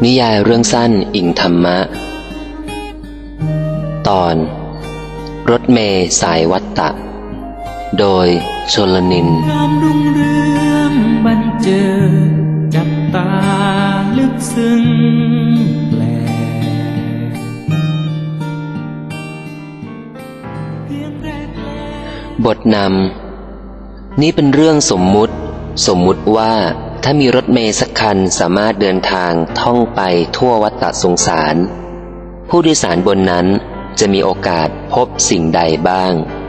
นิยายเรื่องสั้นอิงธรรมะตอนรถเมล์สายวัตตะโดยชลนินงามรุ่งเรืองบรรเจิดจับตาลึกซึ้งแปลบทนำนี้เป็นเรื่องสมมุติว่าถ้ามีรถเมล์สักคันสามารถเดินทางท่องไปทั่ววัฏฏะสงสารผู้โดยสารบนนั้นจะมีโอกาสพบสิ่งใดบ้าง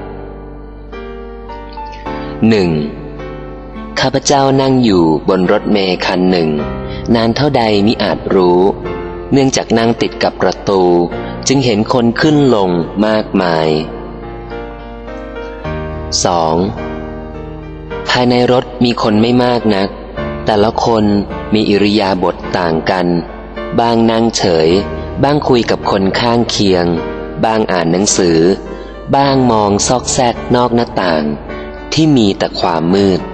1. ข้าพเจ้านั่งอยู่บนรถเมล์คันหนึ่งนานเท่าใดมิอาจรู้เนื่องจากนั่งติดกับประตูจึงเห็นคนขึ้นลงมากมาย 2. ภายในรถมีคนไม่มากนักแต่ละคนมีอิริยาบถต่างกันบ้างนั่งเฉยบ้างคุยกับคนข้างเคียงบ้างอ่านหนังสือบ้างมองซอกแซกนอกหน้าต่างที่มีแต่ความมืด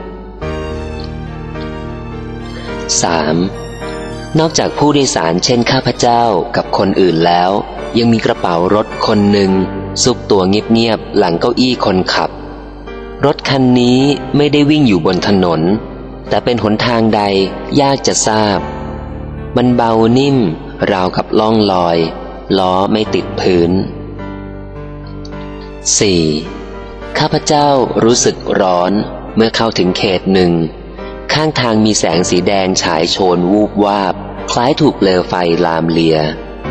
3. นอกจากผู้โดยสารเช่นข้าพเจ้ากับคนอื่นแล้วยังมีกระเป๋ารถคนหนึ่งซุกตัวเงียบๆหลังเก้าอี้คนขับรถคันนี้ไม่ได้วิ่งอยู่บนถนนแต่เป็นหนทางใดยากจะทราบมันเบานิ่มราวกับล่องลอยล้อไม่ติดพื้น 4. ข้าพเจ้ารู้สึกร้อนเมื่อเข้าถึงเขตหนึ่งข้างทางมีแสงสีแดงฉายโชนวูบวาบคล้ายถูกเปลวไฟลามเลีย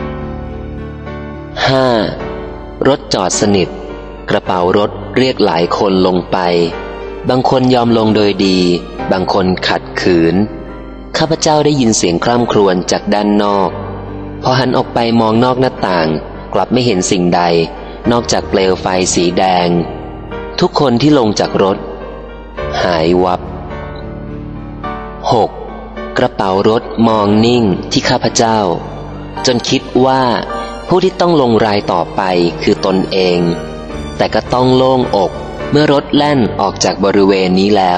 5. รถจอดสนิทกระเป๋ารถเรียกหลายคนลงไปบางคนยอมลงโดยดีบางคนขัดขืนข้าพเจ้าได้ยินเสียงคร่ำครวญจากด้านนอกพอหันออกไปมองนอกหน้าต่างกลับไม่เห็นสิ่งใดนอกจากเปลวไฟสีแดงทุกคนที่ลงจากรถหายวับ 6. กระเป๋ารถมองนิ่งที่ข้าพเจ้าจนคิดว่าผู้ที่ต้องลงรายต่อไปคือตนเองแต่ก็ต้องโล่งอกเมื่อรถแล่นออกจากบริเวณนี้แล้ว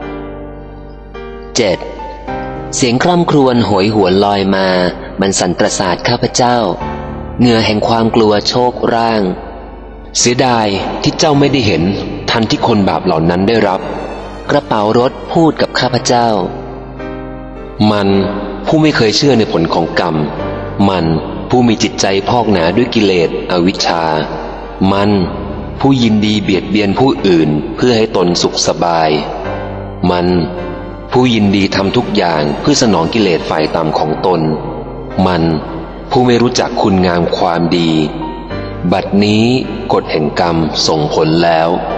7. เสียงคร่ำครวญโหยหวนลอยมามันสั่นประสาทข้าพเจ้าเหงื่อแห่งความกลัวโชกร่างเสียดายที่เจ้าไม่ได้เห็นทันที่คนบาปเหล่านั้นได้รับกระเป๋ารถพูดกับข้าพเจ้ามันผู้ไม่เคยเชื่อในผลของกรรมมันผู้มีจิตใจพอกหนาด้วยกิเลสอวิชชามันผู้ยินดีเบียดเบียนผู้อื่นเพื่อให้ตนสุขสบายมันผู้ยินดีทำทุกอย่างเพื่อสนองกิเลสฝ่ายต่ำของตนมันผู้ไม่รู้จักคุณงามความดีบัดนี้กฎแห่งกรรมส่งผลแล้ว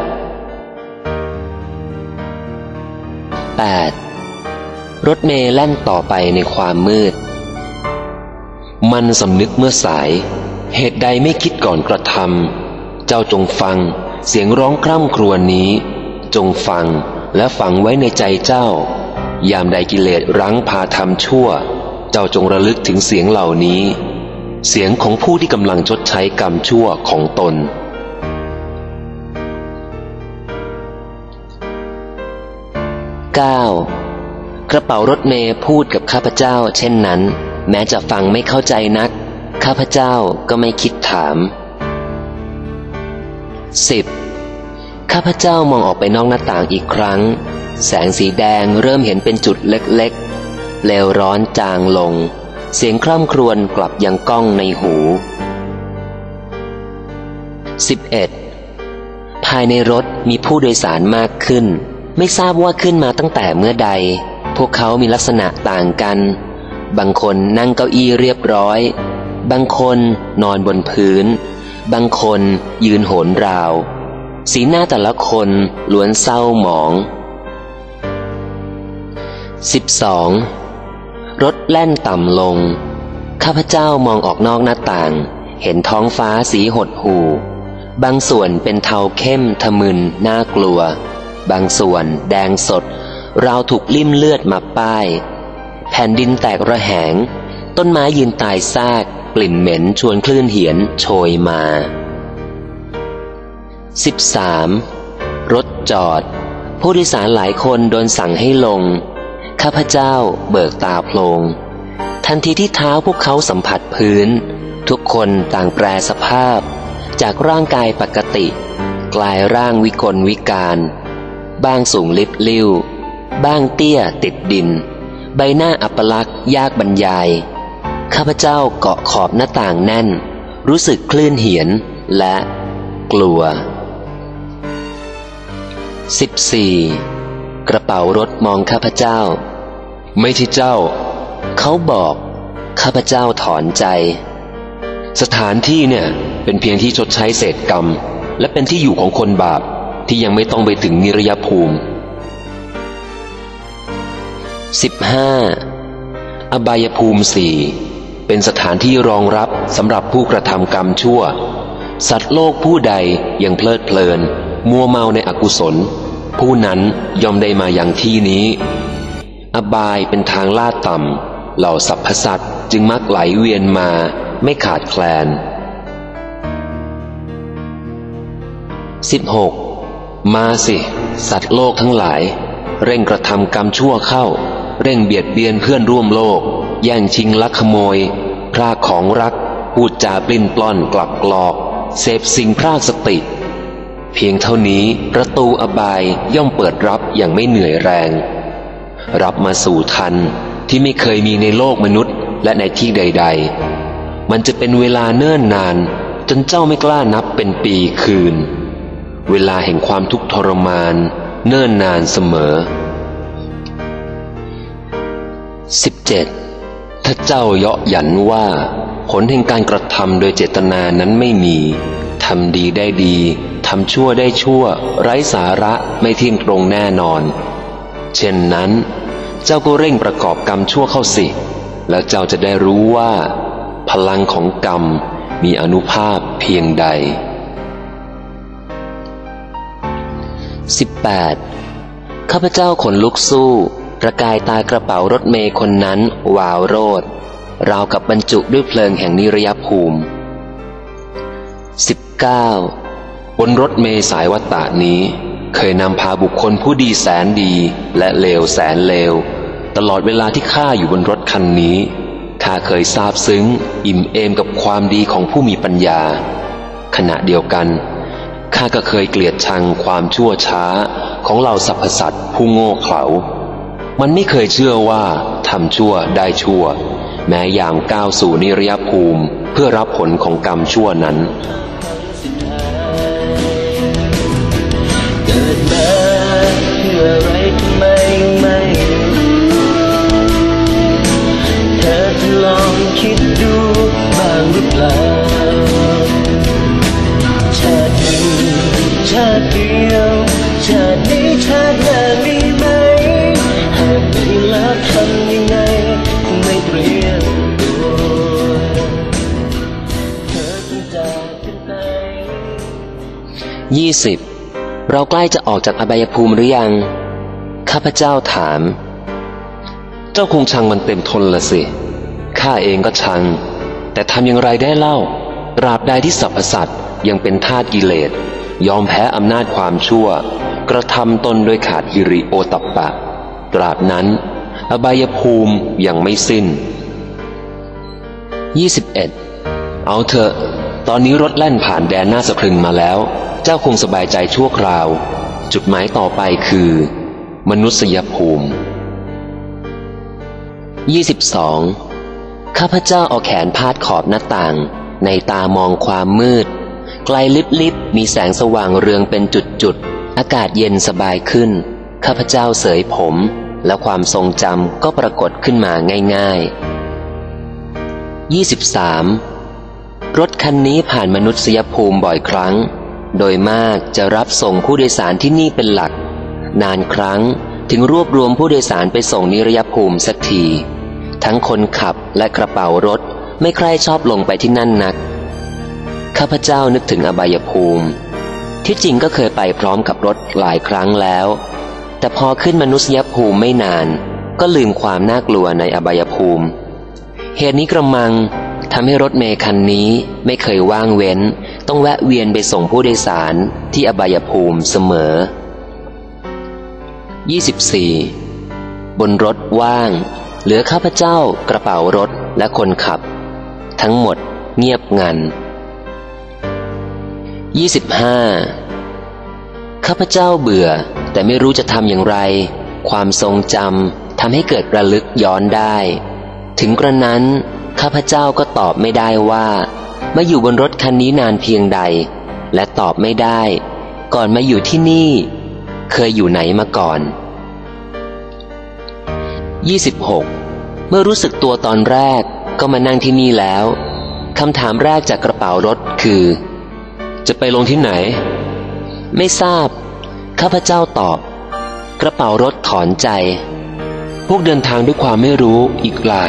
8. รถเมล์แล่นต่อไปในความมืดมันสำนึกเมื่อสายเหตุใดไม่คิดก่อนกระทำเจ้าจงฟังเสียงร้องคร่ำครวญนี้จงฟังและฝังไว้ในใจเจ้ายามใดกิเลสรั้งพาทำชั่วเจ้าจงระลึกถึงเสียงเหล่านี้เสียงของผู้ที่กำลังชดใช้กรรมชั่วของตน 9. กระเป๋ารถเมล์พูดกับข้าพเจ้าเช่นนั้นแม้จะฟังไม่เข้าใจนักข้าพเจ้าก็ไม่คิดถาม 10. ข้าพเจ้ามองออกไปนอกหน้าต่างอีกครั้งแสงสีแดงเริ่มเห็นเป็นจุดเล็กๆเปลวร้อนจางลงเสียงคร่ำครวญกลับยังก้องในหู 11. ภายในรถมีผู้โดยสารมากขึ้นไม่ทราบว่าขึ้นมาตั้งแต่เมื่อใดพวกเขามีลักษณะต่างกันบางคนนั่งเก้าอี้เรียบร้อยบางคนนอนบนพื้นบางคนยืนโหนราวสีหน้าแต่ละคนล้วนเศร้าหมอง 12. รถแล่นต่ำลงข้าพเจ้ามองออกนอกหน้าต่างเห็นท้องฟ้าสีหดหู่บางส่วนเป็นเทาเข้มทะมึนน่ากลัวบางส่วนแดงสดราวถูกลิ่มเลือดมาป้ายแผ่นดินแตกระแหงต้นไม้ยืนตายซากกลิ่นเหม็นชวนคลื่นเหียนโชยมา 13. รถจอดผู้โดยสารหลายคนโดนสั่งให้ลงข้าพเจ้าเบิกตาโพลงทันทีที่เท้าพวกเขาสัมผัสพื้นทุกคนต่างแปรสภาพจากร่างกายปกติกลายร่างวิกลวิการบ้างสูงลิบลิ่วบ้างเตี้ยติดดินใบหน้าอัปลักษณ์ยากบรรยายข้าพเจ้าเกาะขอบหน้าต่างแน่นรู้สึกคลื่นเหียนและกลัว 14. กระเป๋ารถมองข้าพเจ้าไม่ใช่เจ้าเขาบอกข้าพเจ้าถอนใจสถานที่เนี่ยเป็นเพียงที่ชดใช้เศษกรรมและเป็นที่อยู่ของคนบาปที่ยังไม่ต้องไปถึงนิรยภูมิ 15. อบายภูมิ 4เป็นสถานที่รองรับสำหรับผู้กระทำกรรมชั่วสัตว์โลกผู้ใดยังเพลิดเพลินมัวเมาในอกุศลผู้นั้นย่อมได้มาอย่างที่นี้อบายเป็นทางลาดต่ำเหล่าสรรพสัตว์จึงมักไหลเวียนมาไม่ขาดแคลน 16. มาสิสัตว์โลกทั้งหลายเร่งกระทำกรรมชั่วเข้าเร่งเบียดเบียนเพื่อนร่วมโลกแย่งชิงลักขโมยพรากของรักพูดจาปลิ้นปล้อนกลับกลอกเสพสิ่งพรากสติเพียงเท่านี้ประตูอบายย่อมเปิดรับอย่างไม่เหนื่อยแรงรับมาสู่ทันที่ไม่เคยมีในโลกมนุษย์และในที่ใดๆมันจะเป็นเวลาเนิ่นนานจนเจ้าไม่กล้านับเป็นปีคืนเวลาแห่งความทุกข์ทรมานเนิ่นนานเสมอ 17. ถ้าเจ้าเยาะหยันว่าผลแห่งการกระทำโดยเจตนานั้นไม่มีทำดีได้ดีทำชั่วได้ชั่วไร้สาระไม่เที่ยงตรงแน่นอนเช่นนั้นเจ้าก็เร่งประกอบกรรมชั่วเข้าสิแล้วเจ้าจะได้รู้ว่าพลังของกรรมมีอานุภาพเพียงใด 18. ข้าพเจ้าขนลุกสู้ประกายตากระเป๋ารถเมล์คนนั้นวาวโรจน์ราวกับบรรจุด้วยเพลิงแห่งนิรยภูมิ 19. บนรถเมล์สายวัฏฏะนี้เคยนำพาบุคคลผู้ดีแสนดีและเลวแสนเลวตลอดเวลาที่ข้าอยู่บนรถคันนี้ข้าเคยซาบซึ้งอิ่มเอมกับความดีของผู้มีปัญญาขณะเดียวกันข้าก็เคยเกลียดชังความชั่วช้าของเหล่าสรรพสัตว์ผู้โง่เขลามันไม่เคยเชื่อว่าทำชั่วได้ชั่วแม้ยามก้าวสู่นิรยภูมิเพื่อรับผลของกรรมชั่วนั้นเกิดมาเพื่ออะไรทำไมไม่เธอจะลองคิดดูบ้างหรือเปล่าชาติหนึ่งชาติเดียวชาตินี้ชาติหน้ามีไหมหากมีแล้วทำยังไงไม่เปลี่ยนตัวเธอต้องจากกันไป 20. เราใกล้จะออกจากอบายภูมิหรือยังข้าพเจ้าถามเจ้าคงชังมันเต็มทนละสิข้าเองก็ชังแต่ทำอย่างไรได้เล่าตราบใดที่สรรพสัตว์ยังเป็นทาสกิเลสยอมแพ้อำนาจความชั่วกระทำตนโดยขาดหิริโอตัปปะตราบนั้นอบายภูมิยังไม่สิ้น 21. เอาเถอะตอนนี้รถแล่นผ่านแดนหน้าสะพรึงมาแล้วเจ้าคงสบายใจชั่วคราวจุดหมายต่อไปคือมนุษยภูมิ 22. ข้าพเจ้าเอาแขนพาดขอบหน้าต่างในตามองความมืดไกลลิบๆมีแสงสว่างเรืองเป็นจุดๆอากาศเย็นสบายขึ้นข้าพเจ้าเสยผมและความทรงจำก็ปรากฏขึ้นมาง่ายๆ 23. รถคันนี้ผ่านมนุษยภูมิบ่อยครั้งโดยมากจะรับส่งผู้โดยสารที่นี่เป็นหลักนานครั้งถึงรวบรวมผู้โดยสารไปส่งนิรยภูมิสักทีทั้งคนขับและกระเป๋ารถไม่ใคร่ชอบลงไปที่นั่นนักข้าพเจ้านึกถึงอบายภูมิที่จริงก็เคยไปพร้อมกับรถหลายครั้งแล้วแต่พอขึ้นมนุษยภูมิไม่นานก็ลืมความน่ากลัวในอบายภูมิเหตุนี้กระมังทำให้รถเมล์คันนี้ไม่เคยว่างเว้นต้องแวะเวียนไปส่งผู้โดยสารที่อบายภูมิเสมอ 24. บนรถว่างเหลือข้าพเจ้ากระเป๋ารถและคนขับทั้งหมดเงียบงัน 25. ข้าพเจ้าเบื่อแต่ไม่รู้จะทำอย่างไรความทรงจำทำให้เกิดระลึกย้อนได้ถึงกระนั้นข้าพเจ้าก็ตอบไม่ได้ว่ามาอยู่บนรถคันนี้นานเพียงใดและตอบไม่ได้ก่อนมาอยู่ที่นี่เคยอยู่ไหนมาก่อน 26. เมื่อรู้สึกตัวตอนแรกก็มานั่งที่นี่แล้วคำถามแรกจากกระเป๋ารถคือจะไปลงที่ไหนไม่ทราบข้าพเจ้าตอบกระเป๋ารถถอนใจพวกเดินทางด้วยความไม่รู้อีกหลาย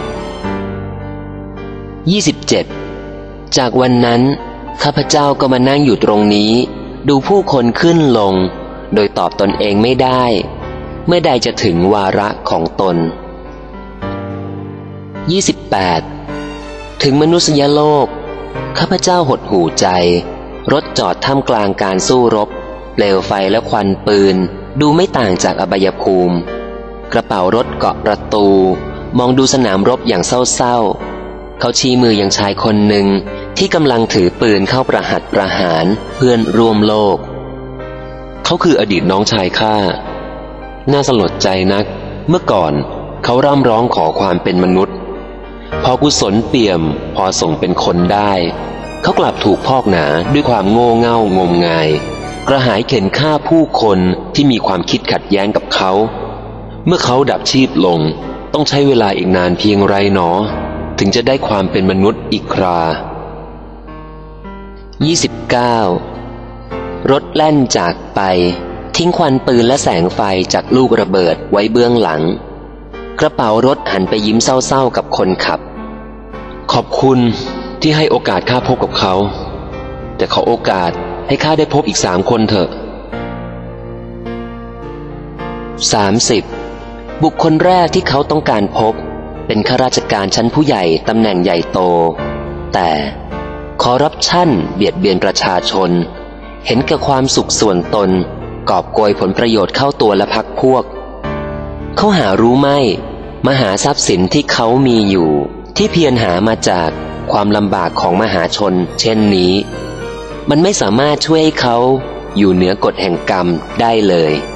27. จากวันนั้นข้าพเจ้าก็มานั่งอยู่ตรงนี้ดูผู้คนขึ้นลงโดยตอบตนเองไม่ได้เมื่อใดจะถึงวาระของตน 28. ถึงมนุษยโลกข้าพเจ้าหดหู่ใจรถจอดท่ามกลางการสู้รบเปลวไฟและควันปืนดูไม่ต่างจากอบายภูมิกระเป๋ารถเกาะประตูมองดูสนามรบอย่างเศร้าๆเขาชี้มืออย่างชายคนหนึ่งที่กำลังถือปืนเข้าประหัตประหารเพื่อนร่วมโลกเขาคืออดีตน้องชายข้าน่าสลดใจนักเมื่อก่อนเขาร่ำร้องขอความเป็นมนุษย์พอกุศลเปี่ยมพอส่งเป็นคนได้เขากลับถูกพอกหนาด้วยความโง่เง่างมงายกระหายเข็นฆ่าผู้คนที่มีความคิดขัดแย้งกับเขาเมื่อเขาดับชีพลงต้องใช้เวลาอีกนานเพียงไรหนอถึงจะได้ความเป็นมนุษย์อีกครา 29. รถแล่นจากไปทิ้งควันปืนและแสงไฟจากลูกระเบิดไว้เบื้องหลังกระเป๋ารถหันไปยิ้มเศร้าๆกับคนขับขอบคุณที่ให้โอกาสข้าพบกับเขาแต่ขอโอกาสให้ข้าได้พบอีก3 คนเถอะ 30. บุคคลแรกที่เขาต้องการพบเป็นข้าราชการชั้นผู้ใหญ่ตำแหน่งใหญ่โตแต่คอร์รัปชันเบียดเบียนประชาชนเห็นแก่ความสุขส่วนตนกอบโกยผลประโยชน์เข้าตัวและพรรคพวกเขาหารู้ไม่มหาทรัพย์สินที่เขามีอยู่ที่เพียรหามาจากความลำบากของมหาชนเช่นนี้มันไม่สามารถช่วยให้เขาอยู่เหนือกฎแห่งกรรมได้เลย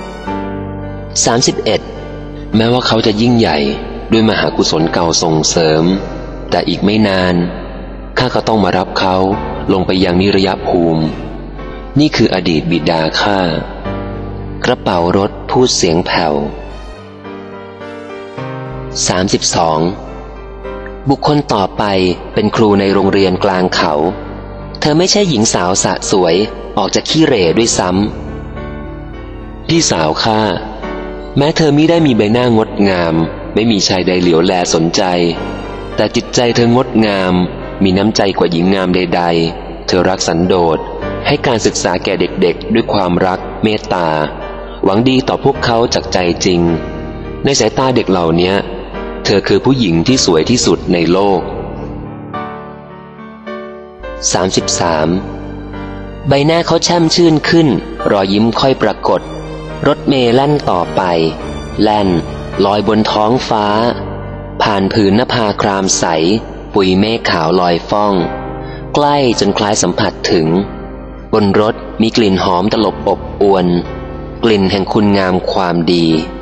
31. แม้ว่าเขาจะยิ่งใหญ่ด้วยมหากุศลเก่าส่งเสริมแต่อีกไม่นานข้าก็ต้องมารับเขาลงไปยังนิรยภูมินี่คืออดีตบิดาข้ากระเป๋ารถพูดเสียงแผ่ว 32. บุคคลต่อไปเป็นครูในโรงเรียนกลางเขาเธอไม่ใช่หญิงสาวสะสวยออกจากขี้เหร่ด้วยซ้ำพี่สาวข้าแม้เธอมิได้มีใบหน้างดงามไม่มีชายใดเหลียวแลสนใจแต่จิตใจเธองดงามมีน้ำใจกว่าหญิงงามใดๆเธอรักสันโดษให้การศึกษาแก่เด็กๆด้วยความรักเมตตาหวังดีต่อพวกเขาจากใจจริงในสายตาเด็กเหล่านี้เธอคือผู้หญิงที่สวยที่สุดในโลก 33. ใบหน้าเขาแช่มชื่นขึ้นรอยยิ้มค่อยปรากฏรถเมล์แล่นต่อไปแล่นลอยบนท้องฟ้าผ่านผืนนภาครามใสปุยเมฆขาวลอยฟ้องใกล้จนคล้ายสัมผัสถึงบนรถมีกลิ่นหอมตลบอบอวนกลิ่นแห่งคุณงามความดี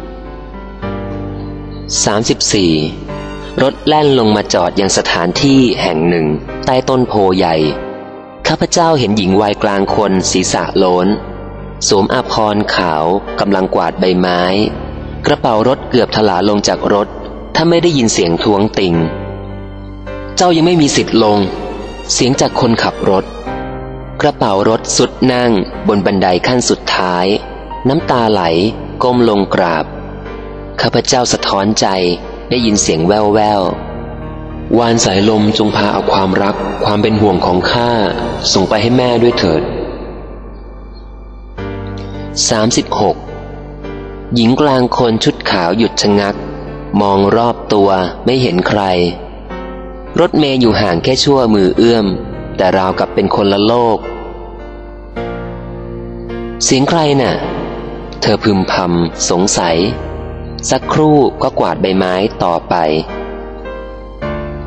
34. รถแล่นลงมาจอดยังสถานที่แห่งหนึ่งใต้ต้นโพใหญ่ข้าพเจ้าเห็นหญิงวัยกลางคนศีรษะโล้นสวมอาภรณ์ขาวกำลังกวาดใบไม้กระเป๋ารถเกือบถลาลงจากรถถ้าไม่ได้ยินเสียงท้วงติงเจ้ายังไม่มีสิทธิ์ลงเสียงจากคนขับรถกระเป๋ารถสุดนั่งบนบันไดขั้นสุดท้ายน้ำตาไหลก้มลงกราบข้าพเจ้าสะท้อนใจได้ยินเสียงแว่วๆวานสายลมจงพาเอาความรักความเป็นห่วงของข้าส่งไปให้แม่ด้วยเถิด 36. หญิงกลางคนชุดขาวหยุดชะงักมองรอบตัวไม่เห็นใครรถเมล์อยู่ห่างแค่ชั่วมือเอื้อมแต่ราวกับเป็นคนละโลกเสียงใครน่ะเธอพึมพำสงสัยสักครู่ก็กวาดใบไม้ต่อไป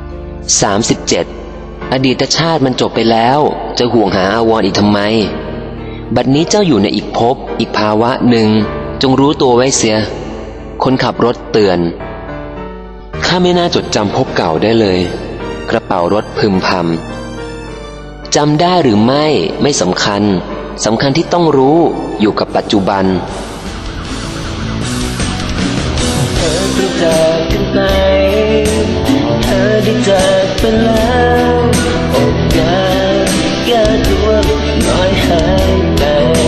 37อดีตชาติมันจบไปแล้วจะห่วงหาอาวรณ์อีกทำไมบัดนี้เจ้าอยู่ในอีกภพอีกภาวะหนึ่งจงรู้ตัวไว้เสียคนขับรถเตือนข้าไม่น่าจดจำภพเก่าได้เลยกระเป๋ารถพึมพำจำได้หรือไม่สำคัญที่ต้องรู้อยู่กับปัจจุบันเธอต้องจากกันไปเธอได้จากไปแล้วโอกาสแก้ตัวน้อยหายไป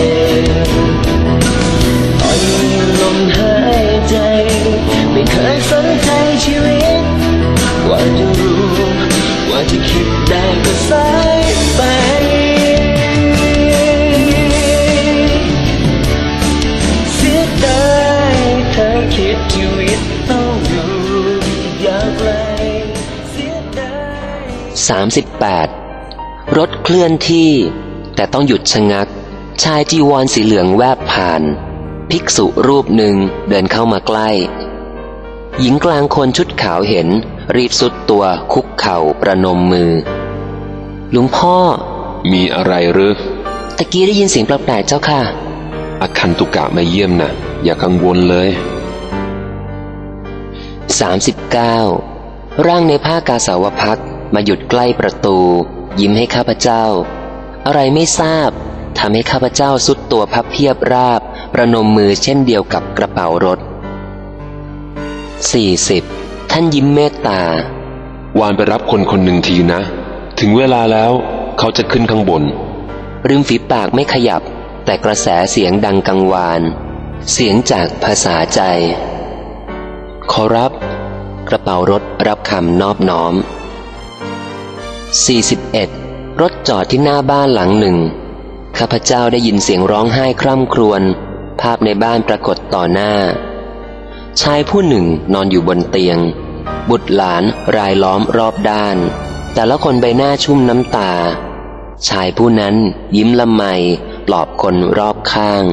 ตอนมีลมหายใจไม่เคยสนใจชีวิตว่าจะรู้ว่าจะคิดได้ก็สายไปเสียดายเธอคิดชีวิตต้องอยู่ยาวไกลเสียดาย 38รถเคลื่อนที่แต่ต้องหยุดชะงักชายจีวรสีเหลืองแวบผ่านภิกษุรูปหนึ่งเดินเข้ามาใกล้หญิงกลางคนชุดขาวเห็นรีบสุดตัวคุกเข่าประนมมือหลวงพ่อมีอะไรหรือตะกี้ได้ยินเสียงแปลกๆเจ้าค่ะอคันตุกะมาเยี่ยมนะอย่ากังวลเลย 39ร่างในผ้ากาสาวพักมาหยุดใกล้ประตูยิ้มให้ข้าพเจ้าอะไรไม่ทราบทำให้ข้าพเจ้าสุดตัวพับเพียบราบประนมมือเช่นเดียวกับกระเป๋ารถ40ท่านยิ้มเมตตาวานไปรับคนคนหนึ่งทีนะถึงเวลาแล้วเขาจะขึ้นข้างบนริมฝีปากไม่ขยับแต่กระแสเสียงดังกังวานเสียงจากภาษาใจขอรับกระเป๋ารถรับคำนอบน้อม41รถจอดที่หน้าบ้านหลังหนึ่งข้าพเจ้าได้ยินเสียงร้องไห้คร่ำครวญภาพในบ้านปรากฏต่อหน้าชายผู้หนึ่งนอนอยู่บนเตียงบุตรหลานรายล้อมรอบด้านแต่ละคนใบหน้าชุ่มน้ำตาชายผู้นั้นยิ้มละไมปลอบคนรอบข้าง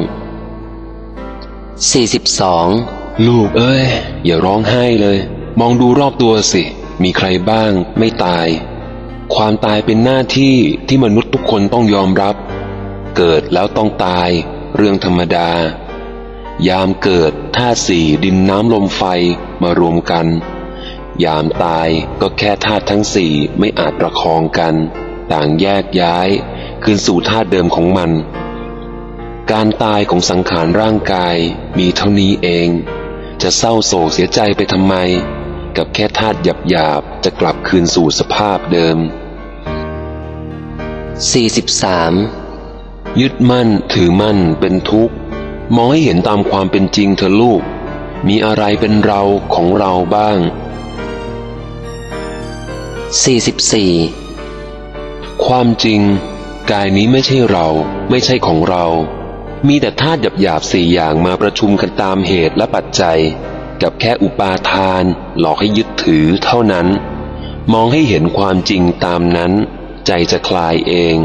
42 ลูกเอ้ยอย่าร้องไห้เลยมองดูรอบตัวสิมีใครบ้างไม่ตายความตายเป็นหน้าที่ที่มนุษย์ทุกคนต้องยอมรับเกิดแล้วต้องตายเรื่องธรรมดายามเกิดธาตุสี่ดินน้ำลมไฟมารวมกันยามตายก็แค่ธาตุทั้งสี่ไม่อาจประคองกันต่างแยกย้ายคืนสู่ธาตุเดิมของมันการตายของสังขารร่างกายมีเท่านี้เองจะเศร้าโศกเสียใจไปทำไมกับแค่ธาตุหยาบๆจะกลับคืนสู่สภาพเดิม 43 ยึดมั่นถือมั่นเป็นทุกข์มองให้เห็นตามความเป็นจริงเถอะลูกมีอะไรเป็นเราของเราบ้าง 44 ความจริงกายนี้ไม่ใช่เราไม่ใช่ของเรามีแต่ธาตุหยาบๆ4อย่างมาประชุมกันตามเหตุและปัจจัยกับแค่อุปาทานหลอกให้ยึดถือเท่านั้นมองให้เห็นความจริงตามนั้นใจจะคลายเอง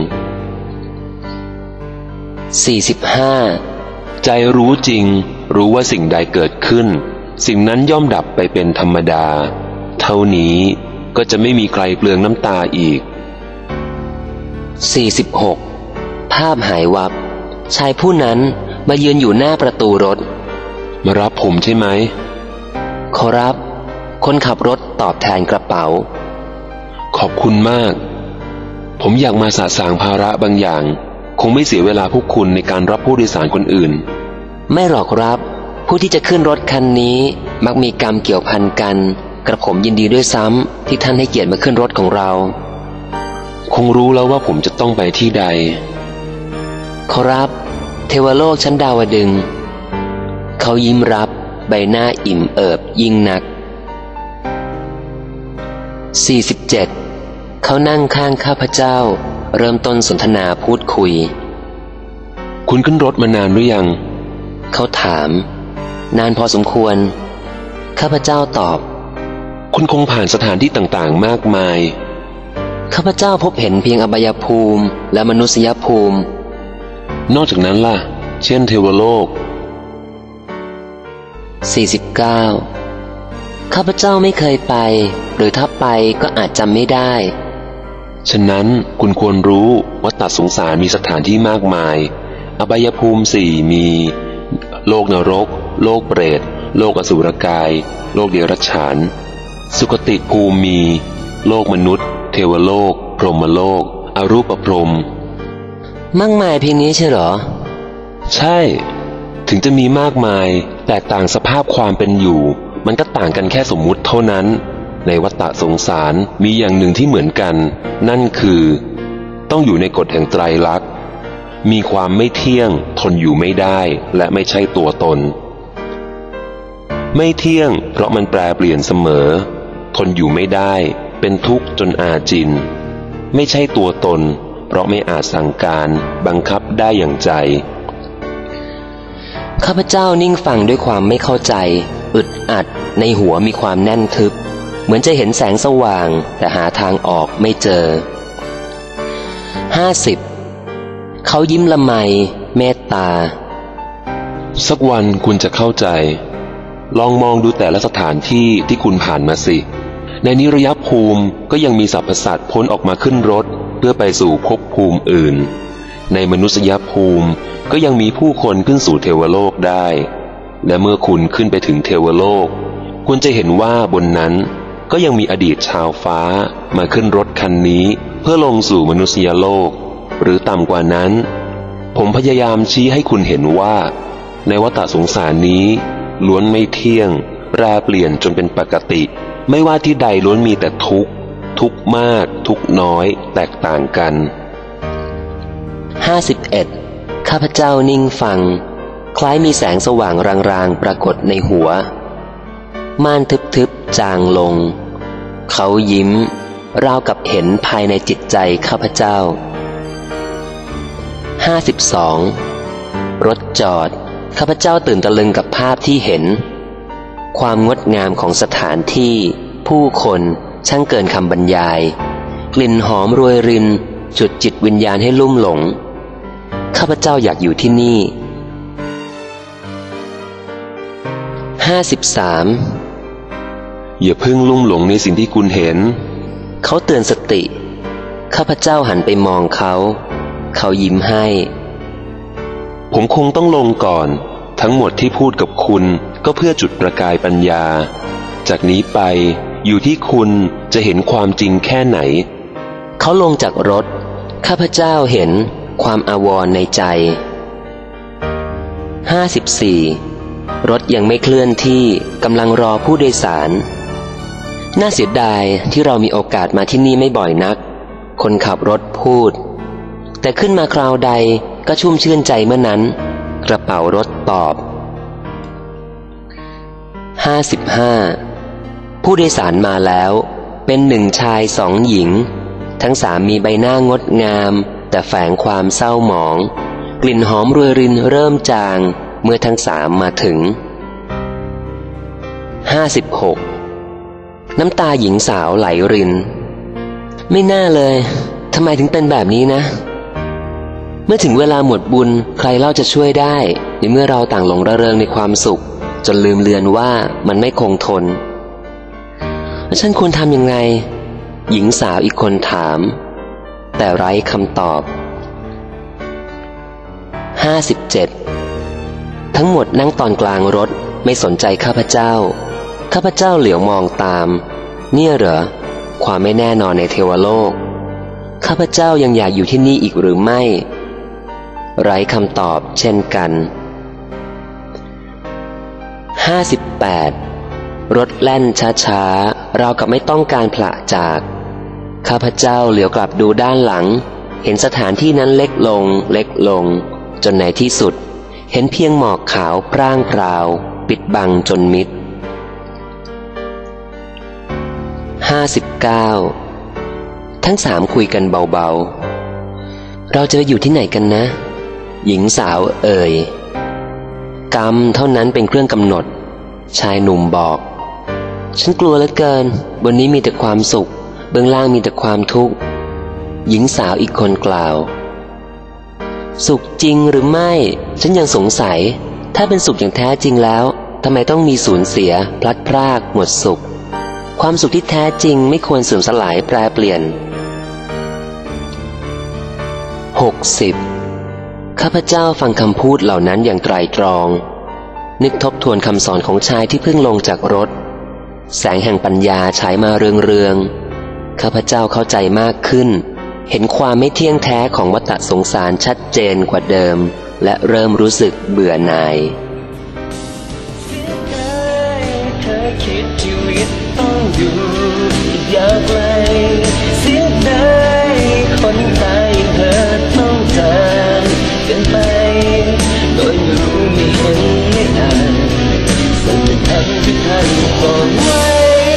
45 ใจรู้จริงรู้ว่าสิ่งใดเกิดขึ้นสิ่งนั้นย่อมดับไปเป็นธรรมดาเท่านี้ก็จะไม่มีใครเปลืองน้ำตาอีก 46ภาพหายวับชายผู้นั้นมายืนอยู่หน้าประตูรถมารับผมใช่ไหมขอรับคนขับรถตอบแทนกระเป๋าขอบคุณมากผมอยากมาสะสางภาระบางอย่างคงไม่เสียเวลาพวกคุณในการรับผู้โดยสารคนอื่นไม่หรอกครับผู้ที่จะขึ้นรถคันนี้มักมีกรรมเกี่ยวพันกันกระผมยินดีด้วยซ้ำที่ท่านให้เกียรติมาขึ้นรถของเราคงรู้แล้วว่าผมจะต้องไปที่ใดขอรับเทวโลกชั้นดาวดึงส์เขายิ้มรับใบหน้าอิ่มเอิบยิ่งนัก47เขานั่งข้างข้าพเจ้าเริ่มต้นสนทนาพูดคุยคุณขึ้นรถมานานหรือยังเขาถามนานพอสมควรข้าพเจ้าตอบคุณคงผ่านสถานที่ต่างๆมากมายข้าพเจ้าพบเห็นเพียงอบายภูมิและมนุษยภูมินอกจากนั้นล่ะเช่นเทวโลก 49 ข้าพเจ้าไม่เคยไปหรือถ้าไปก็อาจจำไม่ได้ฉะนั้นคุณควรรู้วัฏสงสารมีสถานที่มากมายอบายภูมิ4มีโลกนรกโลกเปรตโลกอสุรกายโลกเดรัจฉานสุคติภูมิมีโลกมนุษย์เทวโลกพรหมโลกอรูปพรหมมากมายเพียงนี้ใช่หรอใช่ถึงจะมีมากมายแต่ต่างสภาพความเป็นอยู่มันก็ต่างกันแค่สมมุติเท่านั้นในวัฏสงสารมีอย่างหนึ่งที่เหมือนกันนั่นคือต้องอยู่ในกฎแห่งไตรลักษณ์มีความไม่เที่ยงทนอยู่ไม่ได้และไม่ใช่ตัวตนไม่เที่ยงเพราะมันแปรเปลี่ยนเสมอทนอยู่ไม่ได้เป็นทุกข์จนอาจินไม่ใช่ตัวตนเพราะไม่อาจสั่งการบังคับได้อย่างใจข้าพเจ้านิ่งฟังด้วยความไม่เข้าใจอึดอัดในหัวมีความแน่นทึบเหมือนจะเห็นแสงสว่างแต่หาทางออกไม่เจอ50เขายิ้มละไมเมตตาสักวันคุณจะเข้าใจลองมองดูแต่ละสถานที่ที่คุณผ่านมาสิในนิรยภูมิก็ยังมีสรรพสัตว์พ้นออกมาขึ้นรถเพื่อไปสู่ภพภูมิอื่นในมนุษยภูมิก็ยังมีผู้คนขึ้นสู่เทวโลกได้และเมื่อคุณขึ้นไปถึงเทวโลกคุณจะเห็นว่าบนนั้นก็ยังมีอดีตชาวฟ้ามาขึ้นรถคันนี้เพื่อลงสู่มนุษยโลกหรือต่ำกว่านั้นผมพยายามชี้ให้คุณเห็นว่าในวัฏสงสารนี้ล้วนไม่เที่ยงแปรเปลี่ยนจนเป็นปกติไม่ว่าที่ใดล้วนมีแต่ทุกข์ทุกข์มากทุกข์น้อยแตกต่างกัน 51ข้าพเจ้านิ่งฟังคล้ายมีแสงสว่างรางๆปรากฏในหัวม่านทึบๆจางลงเขายิ้มราวกับเห็นภายในจิตใจข้าพเจ้า52รถจอดข้าพเจ้าตื่นตะลึงกับภาพที่เห็นความงดงามของสถานที่ผู้คนช่างเกินคำบรรยายกลิ่นหอมรวยรินจุดจิตวิญญาณให้ลุ่มหลงข้าพเจ้าอยากอยู่ที่นี่53 อย่าเพิ่งลุ่มหลงในสิ่งที่คุณเห็นเขาเตือนสติข้าพเจ้าหันไปมองเขายิ้มให้ผมคงต้องลงก่อนทั้งหมดที่พูดกับคุณก็เพื่อจุดประกายปัญญาจากนี้ไปอยู่ที่คุณจะเห็นความจริงแค่ไหนเขาลงจากรถข้าพเจ้าเห็นความอาวรณ์ในใจ54รถยังไม่เคลื่อนที่กำลังรอผู้โดยสารน่าเสียดายที่เรามีโอกาสมาที่นี่ไม่บ่อยนักคนขับรถพูดแต่ขึ้นมาคราวใดก็ชุ่มชื่นใจเมื่อนั้นกระเป๋ารถตอบ55ผู้โดยสารมาแล้วเป็น1ชาย2หญิงทั้ง3มีใบหน้างดงามแต่แฝงความเศร้าหมองกลิ่นหอมรวยรินเริ่มจางเมื่อทั้ง3มาถึง56น้ำตาหญิงสาวไหลรินไม่น่าเลยทำไมถึงเป็นแบบนี้นะเมื่อถึงเวลาหมดบุญใครเล่าจะช่วยได้ในเมื่อเราต่างหลงระเริงในความสุขจนลืมเลือนว่ามันไม่คงทนฉันควรทำยังไงหญิงสาวอีกคนถามแต่ไร้คำตอบ57ทั้งหมดนั่งตอนกลางรถไม่สนใจข้าพเจ้าเหลียวมองตามเนี่ยเหรอความไม่แน่นอนในเทวโลกข้าพเจ้ายังอยากอยู่ที่นี่อีกหรือไม่ไร้คำตอบเช่นกัน58รถแล่นช้าๆราวกับไม่ต้องการผละจากข้าพเจ้าเหลียวกลับดูด้านหลังเห็นสถานที่นั้นเล็กลงจนในที่สุดเห็นเพียงหมอกขาวพร่างพราวปิดบังจนมิด59ทั้ง3คุยกันเบาๆเราจะไปอยู่ที่ไหนกันนะหญิงสาวเอ่ยกรรมเท่านั้นเป็นเครื่องกำหนดชายหนุ่มบอกฉันกลัวเหลือเกินบนนี้มีแต่ความสุขเบื้องล่างมีแต่ความทุกข์หญิงสาวอีกคนกล่าวสุขจริงหรือไม่ฉันยังสงสัยถ้าเป็นสุขอย่างแท้จริงแล้วทำไมต้องมีสูญเสียพลัดพรากหมดสุขความสุขที่แท้จริงไม่ควรเสื่อมสลายแปรเปลี่ยน 60. ข้าพเจ้าฟังคำพูดเหล่านั้นอย่างไตร่ตรองนึกทบทวนคำสอนของชายที่เพิ่งลงจากรถแสงแห่งปัญญาฉายมาเรืองๆข้าพเจ้าเข้าใจมากขึ้นเห็นความไม่เที่ยงแท้ของวัฏสงสารชัดเจนกว่าเดิมและเริ่มรู้สึกเบื่อหน่ายเธอคิดชีวิตต้องอยู่ยาวไกลเสียดายคนตายเธอต้องจากกันไปโดยไม่รู้ไม่เห็นไม่อ่านสัจธรรมที่ท่านบอกไว้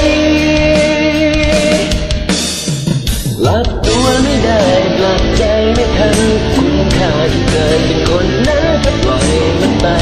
หลับตัวไม่ได้ปลับใจไม่ทันคุณค่าที่เกิดเป็นคนนั้นถ้าปล่อยมันไป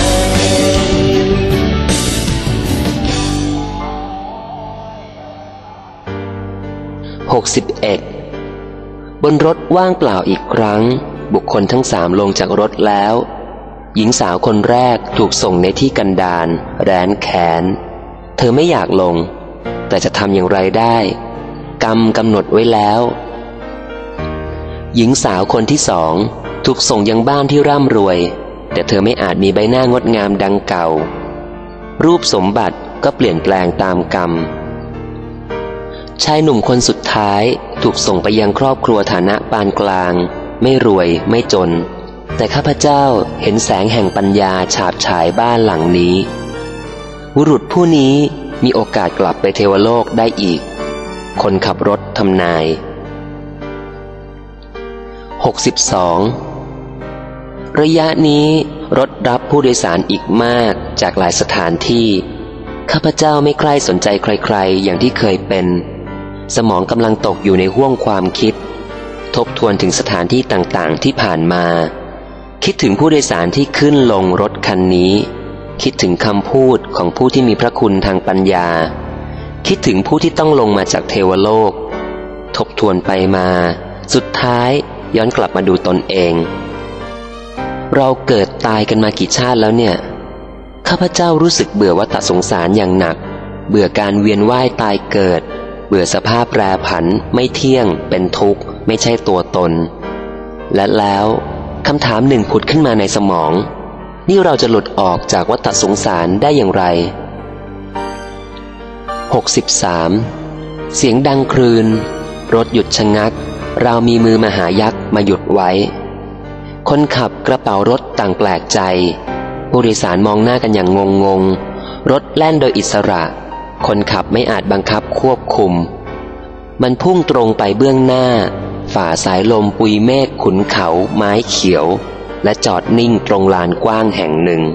61 บนรถว่างเปล่าอีกครั้งบุคคลทั้งสามลงจากรถแล้วหญิงสาวคนแรกถูกส่งในที่กันดารแร้นแขนเธอไม่อยากลงแต่จะทำอย่างไรได้กรรมกำหนดไว้แล้วหญิงสาวคนที่สองถูกส่งยังบ้านที่ร่ำรวยแต่เธอไม่อาจมีใบหน้างดงามดังเก่ารูปสมบัติก็เปลี่ยนแปลงตามกรรมชายหนุ่มคนสุดท้ายถูกส่งไปยังครอบครัวฐานะปานกลางไม่รวยไม่จนแต่ข้าพเจ้าเห็นแสงแห่งปัญญาฉาบฉายบ้านหลังนี้บุรุษผู้นี้มีโอกาสกลับไปเทวโลกได้อีกคนขับรถทำนาย 62 ระยะนี้รถรับผู้โดยสารอีกมากจากหลายสถานที่ข้าพเจ้าไม่ใคร่สนใจใครๆอย่างที่เคยเป็นสมองกำลังตกอยู่ในห้วงความคิดทบทวนถึงสถานที่ต่างๆที่ผ่านมาคิดถึงผู้โดยสารที่ขึ้นลงรถคันนี้คิดถึงคำพูดของผู้ที่มีพระคุณทางปัญญาคิดถึงผู้ที่ต้องลงมาจากเทวโลกทบทวนไปมาสุดท้ายย้อนกลับมาดูตนเองเราเกิดตายกันมากี่ชาติแล้วเนี่ยข้าพเจ้ารู้สึกเบื่อวัฏสงสารอย่างหนักเบื่อการเวียนว่ายตายเกิดเบื่อสภาพแปรผันไม่เที่ยงเป็นทุกข์ไม่ใช่ตัวตนและแล้วคำถามหนึ่งผุดขึ้นมาในสมองนี่เราจะหลุดออกจากวัฏสงสารได้อย่างไร 63 เสียงดังครืนรถหยุดชะงักราวมีมือมหายักษ์มาหยุดไว้คนขับกระเป๋ารถต่างแปลกใจผู้โดยสารมองหน้ากันอย่างงงรถแล่นโดยอิสระคนขับไม่อาจบังคับควบคุมมันพุ่งตรงไปเบื้องหน้าฝ่าสายลมปุยเมฆขุนเขาไม้เขียวและจอดนิ่งตรงลานกว้างแห่งหนึ่ง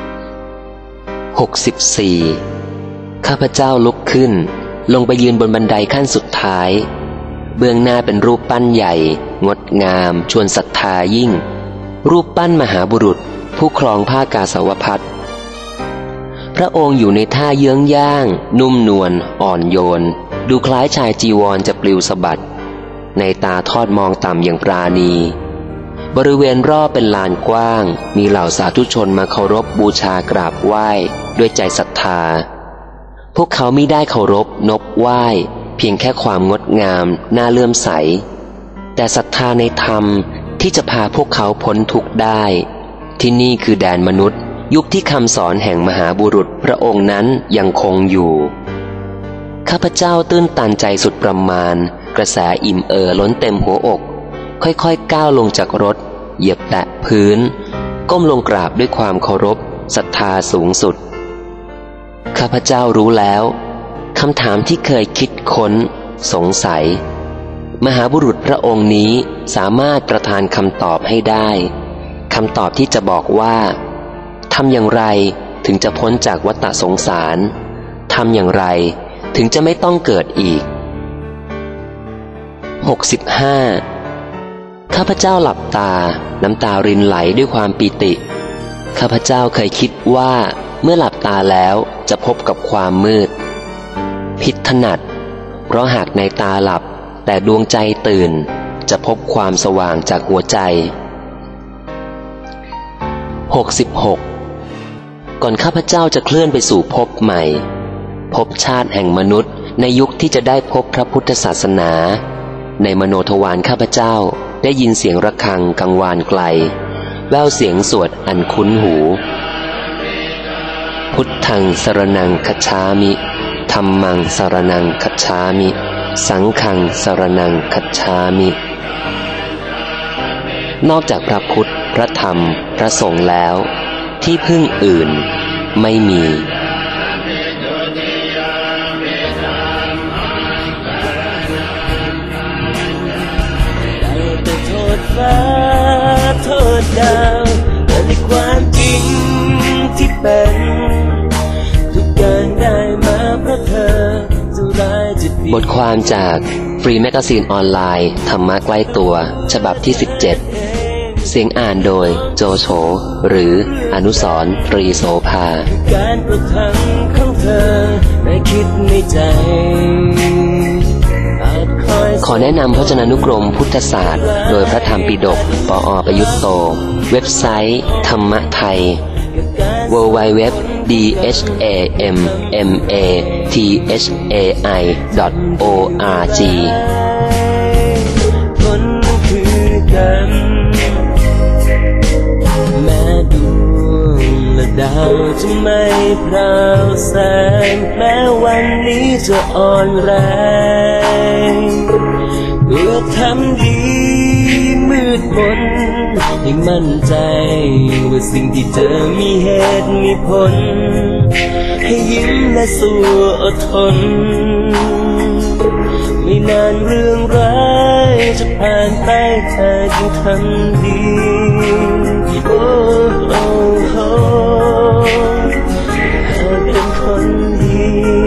64 ข้าพเจ้าลุกขึ้นลงไปยืนบนบันไดขั้นสุดท้ายเบื้องหน้าเป็นรูปปั้นใหญ่งดงามชวนศรัทธายิ่งรูปปั้นมหาบุรุษผู้ครองผ้ากาสาวพัสต์พระองค์อยู่ในท่าเยื้องย่างนุ่มนวลอ่อนโยนดูคล้ายชายจีวรจะปลิวสะบัดในตาทอดมองต่ำอย่างปราณีบริเวณรอบเป็นลานกว้างมีเหล่าสาธุชนมาเคารพบูชากราบไหว้ด้วยใจศรัทธาพวกเขามิได้เคารพนบไหว้เพียงแค่ความงดงามน่าเลื่อมใสแต่ศรัทธาในธรรมที่จะพาพวกเขาพ้นทุกข์ได้ที่นี่คือแดนมนุษย์ยุคที่คำสอนแห่งมหาบุรุษพระองค์นั้นยังคงอยู่ข้าพเจ้าตื้นตันใจสุดประมาณกระแสอิ่มล้นเต็มหัวอกค่อยๆก้าวลงจากรถเหยียบแตะพื้นก้มลงกราบด้วยความเคารพศรัทธาสูงสุดข้าพเจ้ารู้แล้วคำถามที่เคยคิดค้นสงสัยมหาบุรุษพระองค์นี้สามารถประทานคำตอบให้ได้คำตอบที่จะบอกว่าทำอย่างไรถึงจะพ้นจากวัฏสงสารทำอย่างไรถึงจะไม่ต้องเกิดอีก 65 ข้าพเจ้าหลับตาน้ำตารินไหลด้วยความปิติข้าพเจ้าเคยคิดว่าเมื่อหลับตาแล้วจะพบกับความมืดผิดถนัดเพราะหากในตาหลับแต่ดวงใจตื่นจะพบความสว่างจากหัวใจ 66 ก่อนข้าพเจ้าจะเคลื่อนไปสู่ภพใหม่ภพชาติแห่งมนุษย์ในยุคที่จะได้พบพระพุทธศาสนาในมโนทวารข้าพเจ้าได้ยินเสียงระฆังกังวานไกลแววเสียงสวดอันคุ้นหูพุทธังสรณังคัจฉามิธัมมังสรณังคัจฉามิสังฆังสรณังคัจฉามินอกจากพระพุทธพระธรรมพระสงฆ์แล้วที่พึ่งอื่นไม่มีแต่โทษฟ้าโทษดาวแต่ในความจริงที่เป็นทุกอย่างได้มาเพราะเธอจะร้ายจะดีบทความจากฟรีแมกกาซีนออนไลน์ธรรมะใกล้ตัวฉบับที่ 17 เสียงอ่านโดยโจโฉหรืออนุสรณ์ตรีโสภาการประทังของเธอได้คิดในใจขอแนะนำพจนานุกรมพุทธศาสตร์โดยพระธรรมปิฎกปอ.ประยุตโตเว็บไซต์ธรรมะไทย www.dhammathai.org คนคือกันแม้ดวงและดาวจะไม่พราวแสงแม้วันนี้จะอ่อนแรงเพื่อทำดีมืดมนยังมั่นใจว่าสิ่งที่เธอมีเหตุมีผลให้ยิ้มและสู้อดทนไม่นานเรื่องร้ายจะผ่านไปเธอจึงทำดีโอ้โอ้โอ้เธอเป็นคนดี